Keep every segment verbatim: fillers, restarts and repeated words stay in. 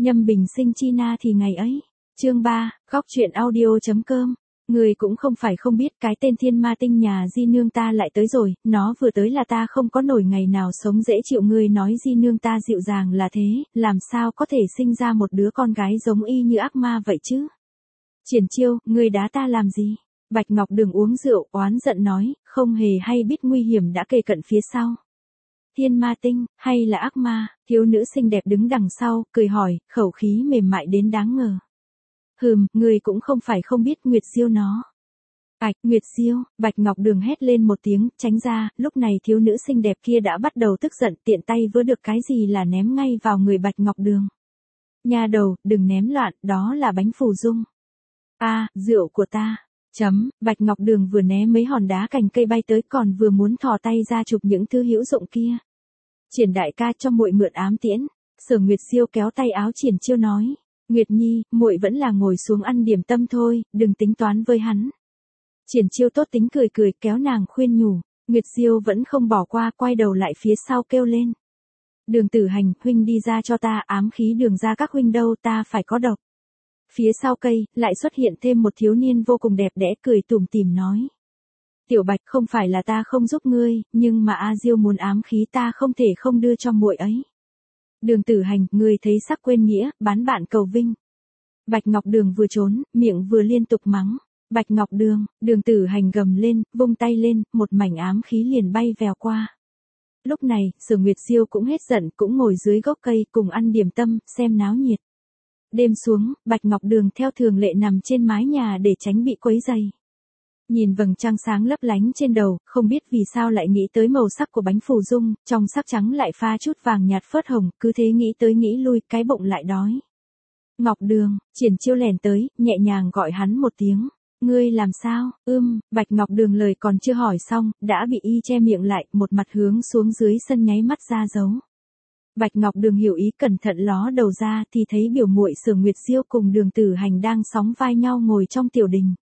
Nhâm bình sinh chi na thì ngày ấy. Chương ba, góc truyện audio chấm com. Người cũng không phải không biết cái tên thiên ma tinh nhà di nương ta lại tới rồi, nó vừa tới là ta không có nổi ngày nào sống dễ chịu. Ngươi nói di nương ta dịu dàng là thế, làm sao có thể sinh ra một đứa con gái giống y như ác ma vậy chứ? Triển Chiêu, ngươi đá ta làm gì? Bạch Ngọc Đường uống rượu, oán giận nói, không hề hay biết nguy hiểm đã kề cận phía sau. Thiên ma tinh, hay là ác ma? Thiếu nữ xinh đẹp đứng đằng sau, cười hỏi, khẩu khí mềm mại đến đáng ngờ. Hừm, người cũng không phải không biết Nguyệt Diêu nó. Ảch, Nguyệt Diêu, Bạch Ngọc Đường hét lên một tiếng, tránh ra, lúc này thiếu nữ xinh đẹp kia đã bắt đầu tức giận, tiện tay vớ được cái gì là ném ngay vào người Bạch Ngọc Đường. Nha đầu, đừng ném loạn, đó là bánh phù dung. A, à, rượu của ta. Chấm, Bạch Ngọc Đường vừa né mấy hòn đá cành cây bay tới còn vừa muốn thò tay ra chụp những thứ hữu dụng kia. Triển đại ca cho muội mượn ám tiễn. Sở Nguyệt Diêu kéo tay áo Triển Chiêu nói. Nguyệt Nhi, muội vẫn là ngồi xuống ăn điểm tâm thôi, đừng tính toán với hắn. Triển Chiêu tốt tính cười cười kéo nàng khuyên nhủ. Nguyệt Diêu vẫn không bỏ qua, quay đầu lại phía sau kêu lên. Đường Tử Hành, huynh đi ra cho ta, ám khí đường ra các huynh đâu, ta phải có độc. Phía sau cây, lại xuất hiện thêm một thiếu niên vô cùng đẹp đẽ cười tủm tỉm nói. Tiểu Bạch, không phải là ta không giúp ngươi, nhưng mà A Diêu muốn ám khí ta không thể không đưa cho muội ấy. Đường Tử Hành, ngươi thấy sắc quên nghĩa, bán bạn cầu vinh. Bạch Ngọc Đường vừa trốn, miệng vừa liên tục mắng. Bạch Ngọc Đường, Đường Tử Hành gầm lên, vung tay lên, một mảnh ám khí liền bay vèo qua. Lúc này, Sở Nguyệt Diêu cũng hết giận, cũng ngồi dưới gốc cây cùng ăn điểm tâm, xem náo nhiệt. Đêm xuống, Bạch Ngọc Đường theo thường lệ nằm trên mái nhà để tránh bị quấy rầy. Nhìn vầng trăng sáng lấp lánh trên đầu, không biết vì sao lại nghĩ tới màu sắc của bánh phù dung, trong sắc trắng lại pha chút vàng nhạt phớt hồng, cứ thế nghĩ tới nghĩ lui, cái bụng lại đói. Ngọc Đường, Triển Chiêu lèn tới, nhẹ nhàng gọi hắn một tiếng. Ngươi làm sao? Ưm, Bạch Ngọc Đường lời còn chưa hỏi xong, đã bị y che miệng lại, một mặt hướng xuống dưới sân nháy mắt ra dấu. Bạch Ngọc Đường hiểu ý cẩn thận ló đầu ra thì thấy biểu muội Sở Nguyệt Diêu cùng Đường Tử Hành đang sóng vai nhau ngồi trong tiểu đình.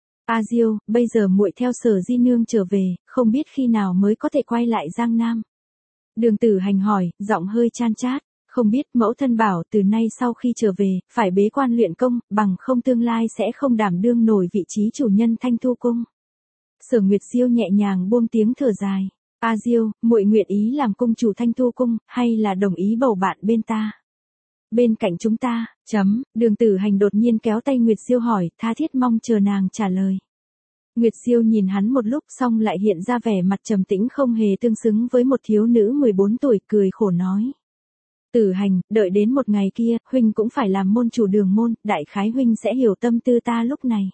A Diêu, bây giờ muội theo Sở di nương trở về, không biết khi nào mới có thể quay lại Giang Nam. Đường Tử Hành hỏi, giọng hơi chan chát, không biết, mẫu thân bảo từ nay sau khi trở về, phải bế quan luyện công, bằng không tương lai sẽ không đảm đương nổi vị trí chủ nhân Thanh Thu Cung. Sở Nguyệt Diêu nhẹ nhàng buông tiếng thở dài. A Diêu, muội nguyện ý làm cung chủ Thanh Thu Cung, hay là đồng ý bầu bạn bên ta? Bên cạnh chúng ta, chấm, Đường Tử Hành đột nhiên kéo tay Nguyệt Diêu hỏi, tha thiết mong chờ nàng trả lời. Nguyệt Diêu nhìn hắn một lúc xong lại hiện ra vẻ mặt trầm tĩnh không hề tương xứng với một thiếu nữ mười bốn tuổi, cười khổ nói. Tử Hành, đợi đến một ngày kia, huynh cũng phải làm môn chủ Đường môn, đại khái huynh sẽ hiểu tâm tư ta lúc này.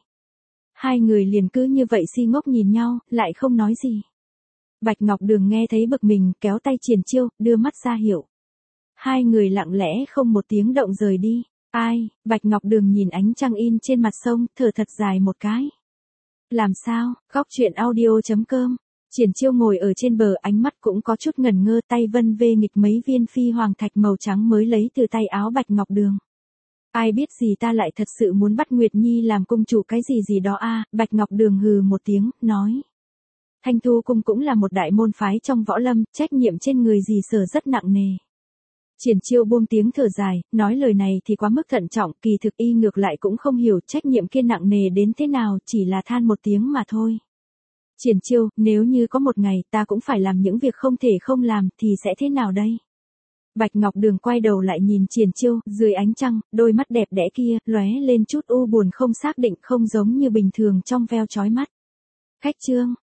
Hai người liền cứ như vậy si ngốc nhìn nhau, lại không nói gì. Bạch Ngọc Đường nghe thấy bực mình, kéo tay Triển Chiêu, đưa mắt ra hiệu. Hai người lặng lẽ không một tiếng động rời đi. Ai? Bạch Ngọc Đường nhìn ánh trăng in trên mặt sông, thở thật dài một cái. Làm sao? Góc truyện audio chấm com. Triển Chiêu ngồi ở trên bờ, ánh mắt cũng có chút ngẩn ngơ, tay vân vê nghịch mấy viên phi hoàng thạch màu trắng mới lấy từ tay áo Bạch Ngọc Đường. Ai biết gì ta lại thật sự muốn bắt Nguyệt Nhi làm cung chủ cái gì gì đó a. À, Bạch Ngọc Đường hừ một tiếng, nói. Thanh Thu Cung cũng là một đại môn phái trong võ lâm, trách nhiệm trên người dì Sở rất nặng nề. Triển Chiêu buông tiếng thở dài, nói lời này thì quá mức thận trọng, kỳ thực y ngược lại cũng không hiểu trách nhiệm kia nặng nề đến thế nào, chỉ là than một tiếng mà thôi. Triển Chiêu, nếu như có một ngày ta cũng phải làm những việc không thể không làm, thì sẽ thế nào đây? Bạch Ngọc Đường quay đầu lại nhìn Triển Chiêu, dưới ánh trăng, đôi mắt đẹp đẽ kia, lóe lên chút u buồn không xác định, không giống như bình thường trong veo chói mắt. Khách trương.